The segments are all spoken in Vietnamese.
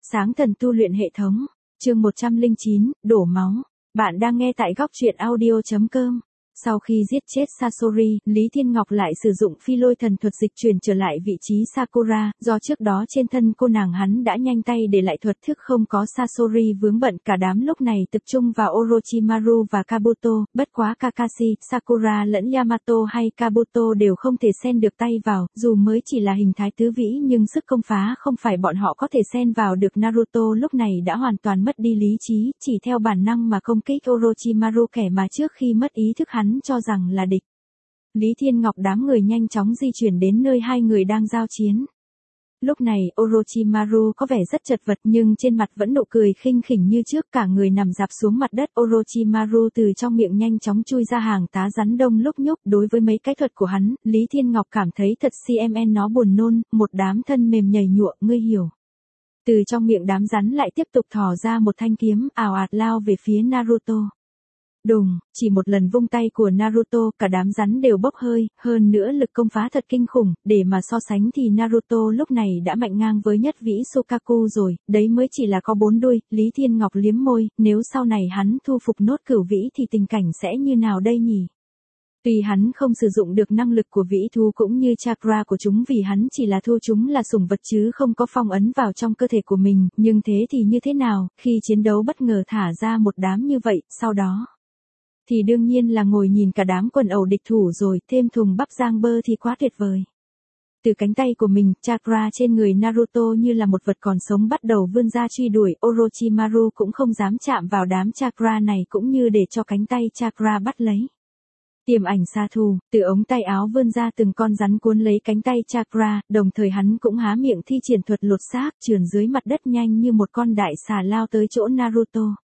Sáng thần tu luyện hệ thống. Chương 109, đổ máu. Bạn đang nghe tại góc truyện audio.com. Sau khi giết chết Sasori, Lý Thiên Ngọc lại sử dụng phi lôi thần thuật dịch chuyển trở lại vị trí Sakura, do trước đó trên thân cô nàng hắn đã nhanh tay để lại thuật thức không có Sasori vướng bận. Cả đám lúc này tập trung vào Orochimaru và Kabuto, bất quá Kakashi, Sakura lẫn Yamato hay Kabuto đều không thể xen được tay vào, dù mới chỉ là hình thái tứ vĩ nhưng sức công phá không phải bọn họ có thể xen vào được. Naruto lúc này đã hoàn toàn mất đi lý trí, chỉ theo bản năng mà công kích Orochimaru, kẻ mà trước khi mất ý thức hắn cho rằng là địch. Lý Thiên Ngọc đám người nhanh chóng di chuyển đến nơi hai người đang giao chiến. Lúc này Orochimaru có vẻ rất chật vật nhưng trên mặt vẫn nụ cười khinh khỉnh như trước, cả người nằm dạp xuống mặt đất. Orochimaru từ trong miệng nhanh chóng chui ra hàng tá rắn đông lúc nhúc. Đối với mấy cái thuật của hắn, Lý Thiên Ngọc cảm thấy thật CMN nó buồn nôn, một đám thân mềm nhầy nhụa, ngươi hiểu. Từ trong miệng đám rắn lại tiếp tục thò ra một thanh kiếm, ào ạt lao về phía Naruto. Đùng, chỉ một lần vung tay của Naruto, cả đám rắn đều bốc hơi, hơn nữa lực công phá thật kinh khủng, để mà so sánh thì Naruto lúc này đã mạnh ngang với nhất vĩ Shokaku rồi, đấy mới chỉ là có 4 đuôi. Lý Thiên Ngọc liếm môi, nếu sau này hắn thu phục nốt cửu vĩ thì tình cảnh sẽ như nào đây nhỉ? Tuy hắn không sử dụng được năng lực của vĩ thú cũng như chakra của chúng vì hắn chỉ là thu chúng là sủng vật chứ không có phong ấn vào trong cơ thể của mình, nhưng thế thì như thế nào, khi chiến đấu bất ngờ thả ra một đám như vậy, sau đó thì đương nhiên là ngồi nhìn cả đám quần ẩu địch thủ rồi, thêm thùng bắp rang bơ thì quá tuyệt vời. Từ cánh tay của mình, chakra trên người Naruto như là một vật còn sống bắt đầu vươn ra truy đuổi. Orochimaru cũng không dám chạm vào đám chakra này cũng như để cho cánh tay chakra bắt lấy. Tiềm ảnh xa thù, từ ống tay áo vươn ra từng con rắn cuốn lấy cánh tay chakra, đồng thời hắn cũng há miệng thi triển thuật lột xác, trườn dưới mặt đất nhanh như một con đại xà lao tới chỗ Naruto.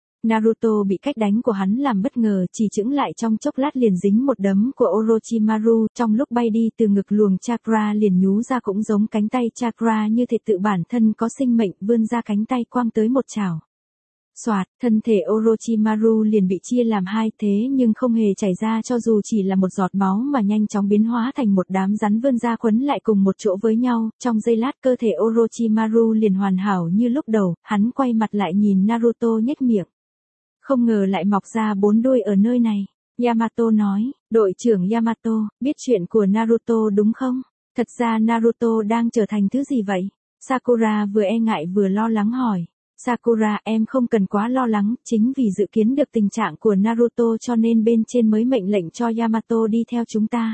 Naruto bị cách đánh của hắn làm bất ngờ, chỉ chững lại trong chốc lát liền dính một đấm của Orochimaru, trong lúc bay đi từ ngực luồng chakra liền nhú ra cũng giống cánh tay chakra như thể tự bản thân có sinh mệnh, vươn ra cánh tay quăng tới một chảo. Soạt, thân thể Orochimaru liền bị chia làm hai, thế nhưng không hề chảy ra cho dù chỉ là một giọt máu mà nhanh chóng biến hóa thành một đám rắn vươn ra quấn lại cùng một chỗ với nhau. Trong giây lát cơ thể Orochimaru liền hoàn hảo như lúc đầu, hắn quay mặt lại nhìn Naruto nhếch miệng. Không ngờ lại mọc ra 4 đuôi ở nơi này. Yamato nói, đội trưởng Yamato, biết chuyện của Naruto đúng không? Thật ra Naruto đang trở thành thứ gì vậy? Sakura vừa e ngại vừa lo lắng hỏi. Sakura, em không cần quá lo lắng, chính vì dự kiến được tình trạng của Naruto cho nên bên trên mới mệnh lệnh cho Yamato đi theo chúng ta.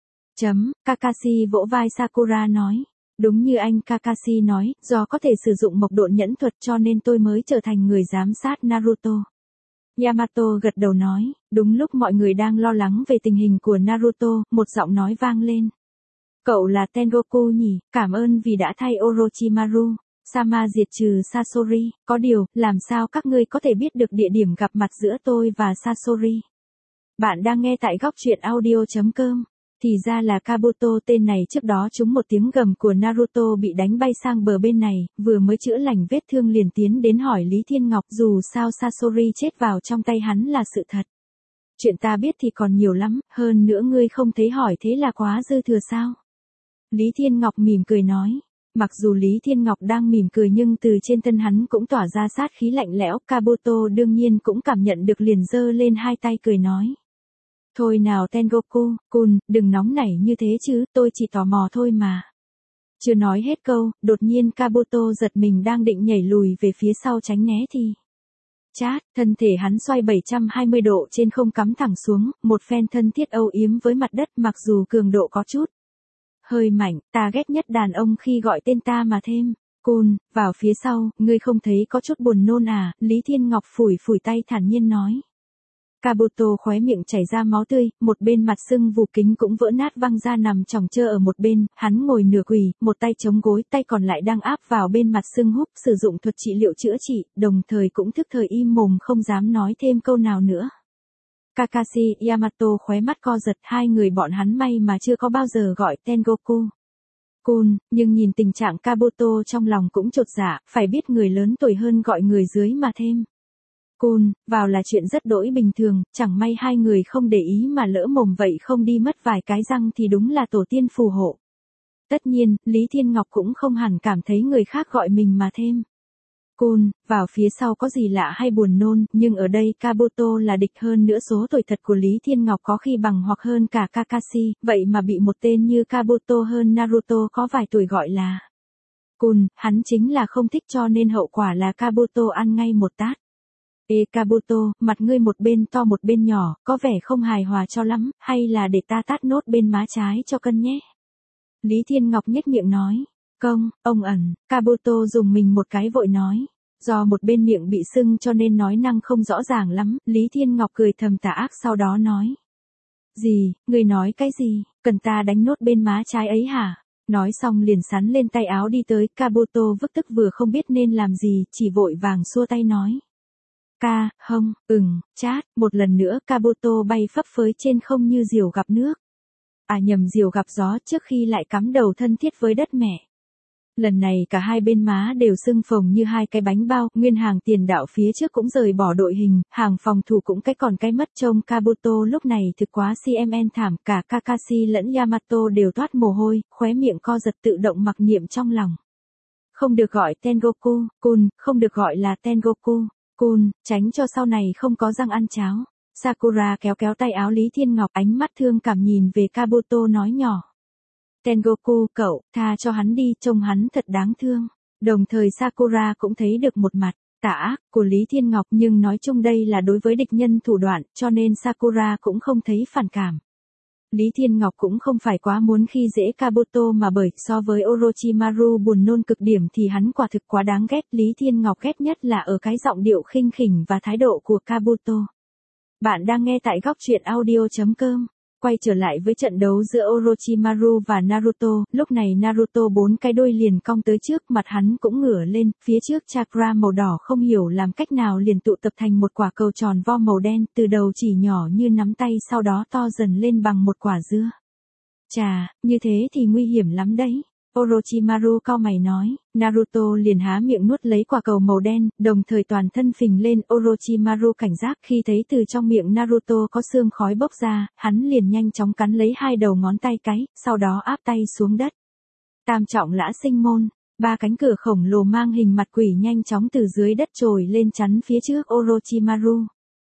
Kakashi vỗ vai Sakura nói. Đúng như anh Kakashi nói, do có thể sử dụng mộc độn nhẫn thuật cho nên tôi mới trở thành người giám sát Naruto. Yamato gật đầu nói, đúng lúc mọi người đang lo lắng về tình hình của Naruto, một giọng nói vang lên. Cậu là Tengoku nhỉ, cảm ơn vì đã thay Orochimaru Sama diệt trừ Sasori, có điều, làm sao các ngươi có thể biết được địa điểm gặp mặt giữa tôi và Sasori? Bạn đang nghe tại góc truyện audio.com. Thì ra là Kabuto, tên này trước đó trúng một tiếng gầm của Naruto bị đánh bay sang bờ bên này, vừa mới chữa lành vết thương liền tiến đến hỏi Lý Thiên Ngọc, dù sao Sasori chết vào trong tay hắn là sự thật. Chuyện ta biết thì còn nhiều lắm, hơn nữa ngươi không thấy hỏi thế là quá dư thừa sao? Lý Thiên Ngọc mỉm cười nói. Mặc dù Lý Thiên Ngọc đang mỉm cười nhưng từ trên thân hắn cũng tỏa ra sát khí lạnh lẽo, Kabuto đương nhiên cũng cảm nhận được liền giơ lên hai tay cười nói. Thôi nào Tengoku-kun, đừng nóng nảy như thế chứ, tôi chỉ tò mò thôi mà. Chưa nói hết câu, đột nhiên Kabuto giật mình đang định nhảy lùi về phía sau tránh né thì. Chát, thân thể hắn xoay 720 độ trên không cắm thẳng xuống, một phen thân thiết âu yếm với mặt đất mặc dù cường độ có chút hơi mạnh, ta ghét nhất đàn ông khi gọi tên ta mà thêm. Kun, vào phía sau, ngươi không thấy có chút buồn nôn à, Lý Thiên Ngọc phủi phủi tay thản nhiên nói. Kabuto khóe miệng chảy ra máu tươi, một bên mặt sưng vù kính cũng vỡ nát văng ra nằm chỏng chơ ở một bên, hắn ngồi nửa quỳ, một tay chống gối, tay còn lại đang áp vào bên mặt sưng húp, sử dụng thuật trị liệu chữa trị, đồng thời cũng thức thời im mồm không dám nói thêm câu nào nữa. Kakashi, Yamato khóe mắt co giật, hai người bọn hắn may mà chưa có bao giờ gọi Tengoku-kun, nhưng nhìn tình trạng Kabuto trong lòng cũng chột dạ, phải biết người lớn tuổi hơn gọi người dưới mà thêm. Kun, vào là chuyện rất đỗi bình thường, chẳng may hai người không để ý mà lỡ mồm vậy không đi mất vài cái răng thì đúng là tổ tiên phù hộ. Tất nhiên, Lý Thiên Ngọc cũng không hẳn cảm thấy người khác gọi mình mà thêm. Cun, vào phía sau có gì lạ hay buồn nôn, nhưng ở đây Kabuto là địch hơn nữa số tuổi thật của Lý Thiên Ngọc có khi bằng hoặc hơn cả Kakashi, vậy mà bị một tên như Kabuto hơn Naruto có vài tuổi gọi là Cun, hắn chính là không thích cho nên hậu quả là Kabuto ăn ngay một tát. Ê Kabuto, mặt ngươi một bên to một bên nhỏ, có vẻ không hài hòa cho lắm, hay là để ta tát nốt bên má trái cho cân nhé. Lý Thiên Ngọc nhếch miệng nói. Công, ông ẩn, Kabuto dùng mình một cái vội nói. Do một bên miệng bị sưng cho nên nói năng không rõ ràng lắm, Lý Thiên Ngọc cười thầm tà ác sau đó nói. Gì, ngươi nói cái gì, cần ta đánh nốt bên má trái ấy hả? Nói xong liền sắn lên tay áo đi tới, Kabuto vức tức vừa không biết nên làm gì, chỉ vội vàng xua tay nói. Chát, một lần nữa Kabuto bay phấp phới trên không như diều gặp nước. À nhầm, diều gặp gió trước khi lại cắm đầu thân thiết với đất mẹ. Lần này cả hai bên má đều sưng phồng như hai cái bánh bao, nguyên hàng tiền đạo phía trước cũng rời bỏ đội hình, hàng phòng thủ cũng cái còn cái mất trông Kabuto lúc này thực quá CMN thảm, cả Kakashi lẫn Yamato đều toát mồ hôi, khóe miệng co giật tự động mặc niệm trong lòng. Không được gọi Tengoku, Kun, không được gọi là Tengoku, Kun, tránh cho sau này không có răng ăn cháo. Sakura kéo kéo tay áo Lý Thiên Ngọc, ánh mắt thương cảm nhìn về Kabuto nói nhỏ. Tengoku, cậu, tha cho hắn đi, trông hắn thật đáng thương. Đồng thời Sakura cũng thấy được một mặt tà ác của Lý Thiên Ngọc, nhưng nói chung đây là đối với địch nhân thủ đoạn, cho nên Sakura cũng không thấy phản cảm. Lý Thiên Ngọc cũng không phải quá muốn khi dễ Kabuto mà bởi so với Orochimaru buồn nôn cực điểm thì hắn quả thực quá đáng ghét. Lý Thiên Ngọc ghét nhất là ở cái giọng điệu khinh khỉnh và thái độ của Kabuto. Bạn đang nghe tại góc truyện audio.com. Quay trở lại với trận đấu giữa Orochimaru và Naruto, lúc này Naruto bốn cái đuôi liền cong tới trước, mặt hắn cũng ngửa lên, phía trước chakra màu đỏ không hiểu làm cách nào liền tụ tập thành một quả cầu tròn vo màu đen, từ đầu chỉ nhỏ như nắm tay sau đó to dần lên bằng một quả dưa. Chà, như thế thì nguy hiểm lắm đấy. Orochimaru cau mày nói, Naruto liền há miệng nuốt lấy quả cầu màu đen, đồng thời toàn thân phình lên. Orochimaru cảnh giác khi thấy từ trong miệng Naruto có sương khói bốc ra, hắn liền nhanh chóng cắn lấy hai đầu ngón tay cái, sau đó áp tay xuống đất. Tam trọng lã sinh môn, ba cánh cửa khổng lồ mang hình mặt quỷ nhanh chóng từ dưới đất trồi lên chắn phía trước Orochimaru.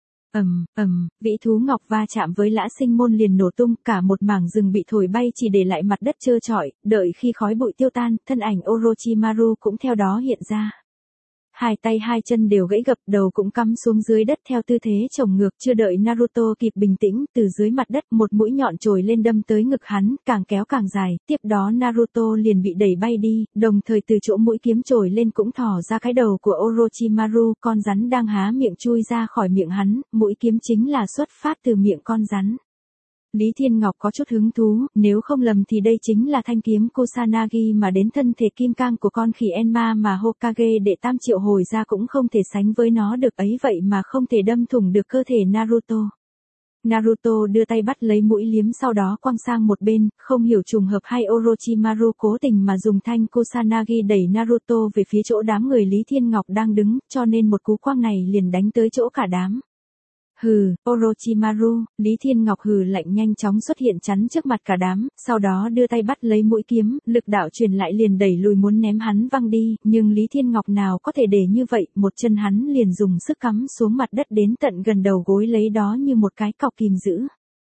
Vĩ thú ngọc va chạm với lã sinh môn liền nổ tung, cả một mảng rừng bị thổi bay chỉ để lại mặt đất trơ trọi, đợi khi khói bụi tiêu tan, thân ảnh Orochimaru cũng theo đó hiện ra. Hai tay hai chân đều gãy gập, đầu cũng cắm xuống dưới đất theo tư thế chồng ngược, chưa đợi Naruto kịp bình tĩnh, từ dưới mặt đất một mũi nhọn trồi lên đâm tới ngực hắn, càng kéo càng dài, tiếp đó Naruto liền bị đẩy bay đi, đồng thời từ chỗ mũi kiếm trồi lên cũng thò ra cái đầu của Orochimaru, con rắn đang há miệng chui ra khỏi miệng hắn, mũi kiếm chính là xuất phát từ miệng con rắn. Lý Thiên Ngọc có chút hứng thú, nếu không lầm thì đây chính là thanh kiếm Kusanagi mà đến thân thể kim cang của con khỉ Enma mà Hokage đệ tam triệu hồi ra cũng không thể sánh với nó được, ấy vậy mà không thể đâm thủng được cơ thể Naruto. Naruto đưa tay bắt lấy mũi liếm sau đó quăng sang một bên, không hiểu trùng hợp hay Orochimaru cố tình mà dùng thanh Kusanagi đẩy Naruto về phía chỗ đám người Lý Thiên Ngọc đang đứng, cho nên một cú quăng này liền đánh tới chỗ cả đám. Hừ, Orochimaru, Lý Thiên Ngọc hừ lạnh nhanh chóng xuất hiện chắn trước mặt cả đám, sau đó đưa tay bắt lấy mũi kiếm, lực đạo truyền lại liền đẩy lùi muốn ném hắn văng đi, nhưng Lý Thiên Ngọc nào có thể để như vậy, một chân hắn liền dùng sức cắm xuống mặt đất đến tận gần đầu gối lấy đó như một cái cọc kìm giữ.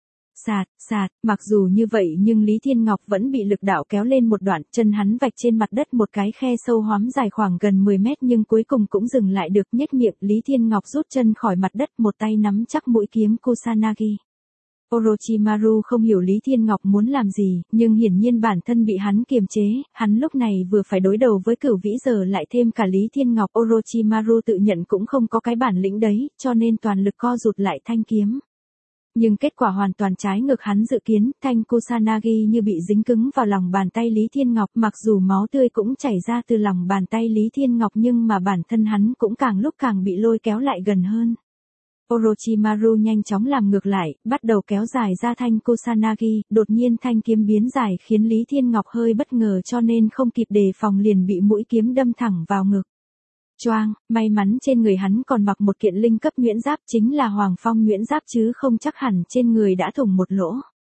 Sạt, mặc dù như vậy nhưng Lý Thiên Ngọc vẫn bị lực đạo kéo lên một đoạn, chân hắn vạch trên mặt đất một cái khe sâu hoắm dài khoảng gần 10 mét nhưng cuối cùng cũng dừng lại được, nhếch miệng, Lý Thiên Ngọc rút chân khỏi mặt đất, một tay nắm chắc mũi kiếm Kusanagi. Orochimaru không hiểu Lý Thiên Ngọc muốn làm gì, nhưng hiển nhiên bản thân bị hắn kiềm chế, hắn lúc này vừa phải đối đầu với Cửu Vĩ giờ lại thêm cả Lý Thiên Ngọc, Orochimaru tự nhận cũng không có cái bản lĩnh đấy, cho nên toàn lực co rụt lại thanh kiếm. Nhưng kết quả hoàn toàn trái ngược hắn dự kiến, thanh Kusanagi như bị dính cứng vào lòng bàn tay Lý Thiên Ngọc, mặc dù máu tươi cũng chảy ra từ lòng bàn tay Lý Thiên Ngọc nhưng mà bản thân hắn cũng càng lúc càng bị lôi kéo lại gần hơn. Orochimaru nhanh chóng làm ngược lại, bắt đầu kéo dài ra thanh Kusanagi, đột nhiên thanh kiếm biến dài khiến Lý Thiên Ngọc hơi bất ngờ cho nên không kịp đề phòng liền bị mũi kiếm đâm thẳng vào ngực. Choang, may mắn trên người hắn còn mặc một kiện linh cấp nhuyễn giáp chính là Hoàng Phong nhuyễn giáp chứ không chắc hẳn trên người đã thủng một lỗ.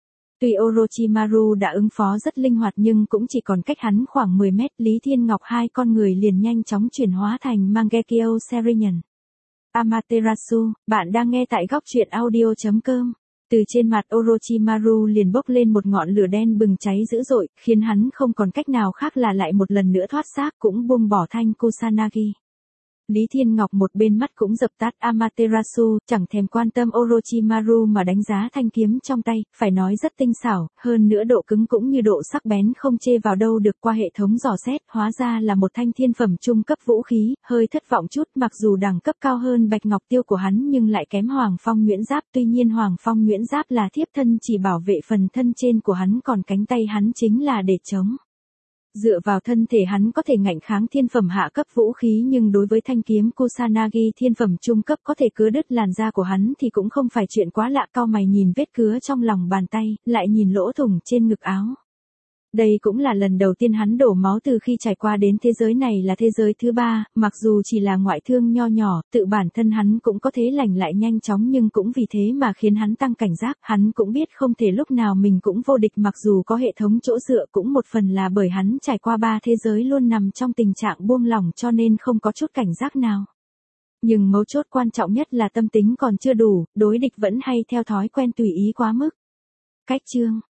Tuy Orochimaru đã ứng phó rất linh hoạt nhưng cũng chỉ còn cách hắn khoảng 10 mét, Lý Thiên Ngọc hai con người liền nhanh chóng chuyển hóa thành Mangekyo Sharingan. Amaterasu, bạn đang nghe tại góc truyện audio.com. Từ trên mặt Orochimaru liền bốc lên một ngọn lửa đen bừng cháy dữ dội, khiến hắn không còn cách nào khác là lại một lần nữa thoát xác cũng buông bỏ thanh Kusanagi. Lý Thiên Ngọc một bên mắt cũng dập tắt Amaterasu, chẳng thèm quan tâm Orochimaru mà đánh giá thanh kiếm trong tay, phải nói rất tinh xảo, hơn nữa độ cứng cũng như độ sắc bén không chê vào đâu được. Qua hệ thống dò xét, hóa ra là một thanh thiên phẩm trung cấp vũ khí, hơi thất vọng chút, mặc dù đẳng cấp cao hơn Bạch Ngọc Tiêu của hắn nhưng lại kém Hoàng Phong Nhuyễn Giáp, tuy nhiên Hoàng Phong Nhuyễn Giáp là thiếp thân chỉ bảo vệ phần thân trên của hắn, còn cánh tay hắn chính là để chống. Dựa vào thân thể hắn có thể ngạnh kháng thiên phẩm hạ cấp vũ khí, nhưng đối với thanh kiếm Kusanagi thiên phẩm trung cấp có thể cứa đứt làn da của hắn thì cũng không phải chuyện quá lạ. Cau mày nhìn vết cứa trong lòng bàn tay, lại nhìn lỗ thủng trên ngực áo. Đây cũng là lần đầu tiên hắn đổ máu từ khi trải qua đến thế giới này là thế giới thứ 3, mặc dù chỉ là ngoại thương nho nhỏ, tự bản thân hắn cũng có thể lành lại nhanh chóng nhưng cũng vì thế mà khiến hắn tăng cảnh giác. Hắn cũng biết không thể lúc nào mình cũng vô địch, mặc dù có hệ thống chỗ dựa cũng một phần là bởi hắn trải qua 3 thế giới luôn nằm trong tình trạng buông lỏng cho nên không có chút cảnh giác nào. Nhưng mấu chốt quan trọng nhất là tâm tính còn chưa đủ, đối địch vẫn hay theo thói quen tùy ý quá mức. Cách chương